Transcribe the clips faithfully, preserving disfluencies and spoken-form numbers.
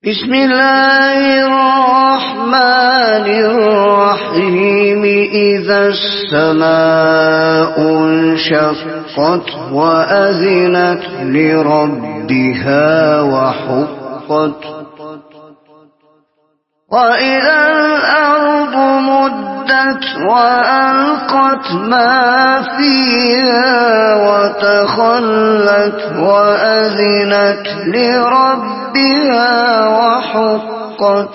بسم الله الرحمن الرحيم إذا السماء انشقت وأذنت لربها وحقت وإذا الأرض مدت وألقت ما فيها وتخلت وأذنت لربها وحقت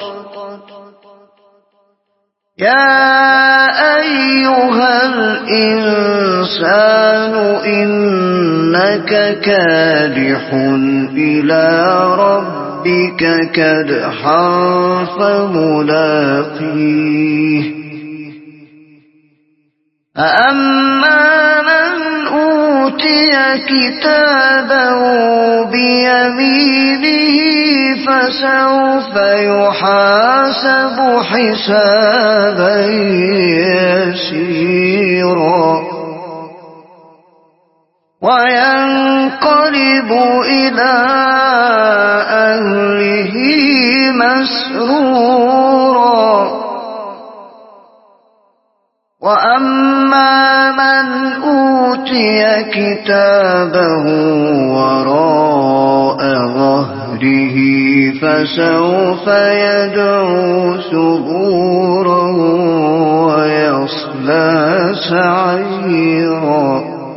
يا أيها الإنسان إنك كادح إلى ربك كدحا فملاقيه فأما من أوتي كتابه بيمينه فسوف يحاسب حسابا يسيرا وينقلب إلى أهله مسرورا وأما من أوتي كتابه وراء ظهره فسوف يدعو ثبورا ويصلى سعيرا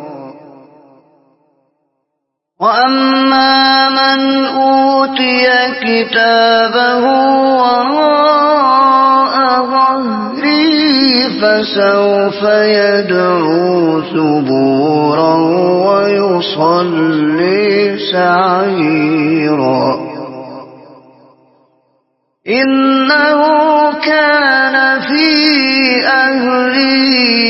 وأما من أوتي كتابه وراء ظهره فسوف يدعو ثبورا ويصلي سعيرا إنه كان في أهله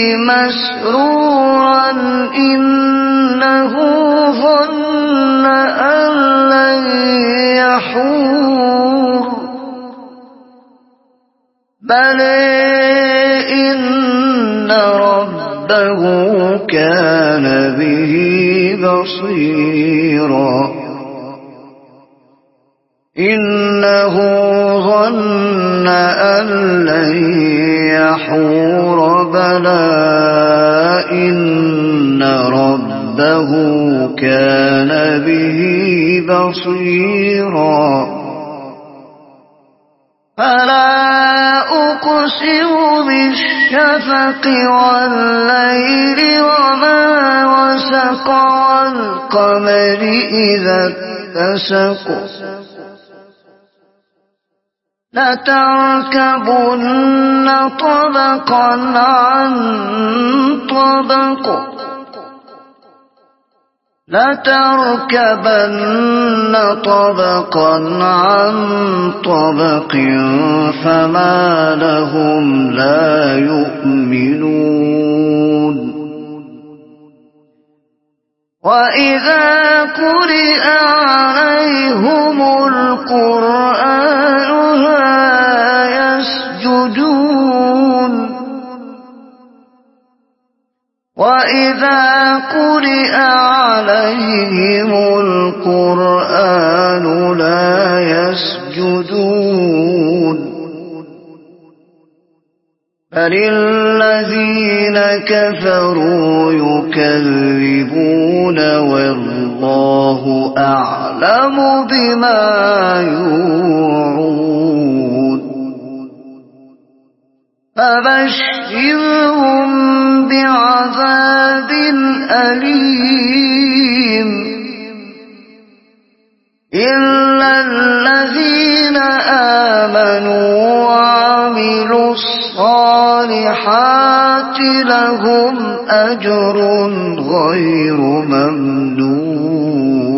مسرورا إنه ظن أن لن يحور بل إن ربه كان به بصيرا إنه ظن أن لن يحور بلى إن ربه كان به بصيرا فلا أقسم بالشفق والليل وما وسق والقمر إذا اتسق لتركبن طبقا عن طبق لتركبن طبقا عن طبق فما لهم لا يؤمنون وإذا قرئ عليهم القرآن لا يسجدون وإذا قرئ عليهم القرآن لا يسجدون بل الذين كفروا يكذبون والله أعلم بما يوعون فبشرهم بعذاب أليم إلا الذين آمنوا وعملوا الصالحات لهم أجر غير ممنون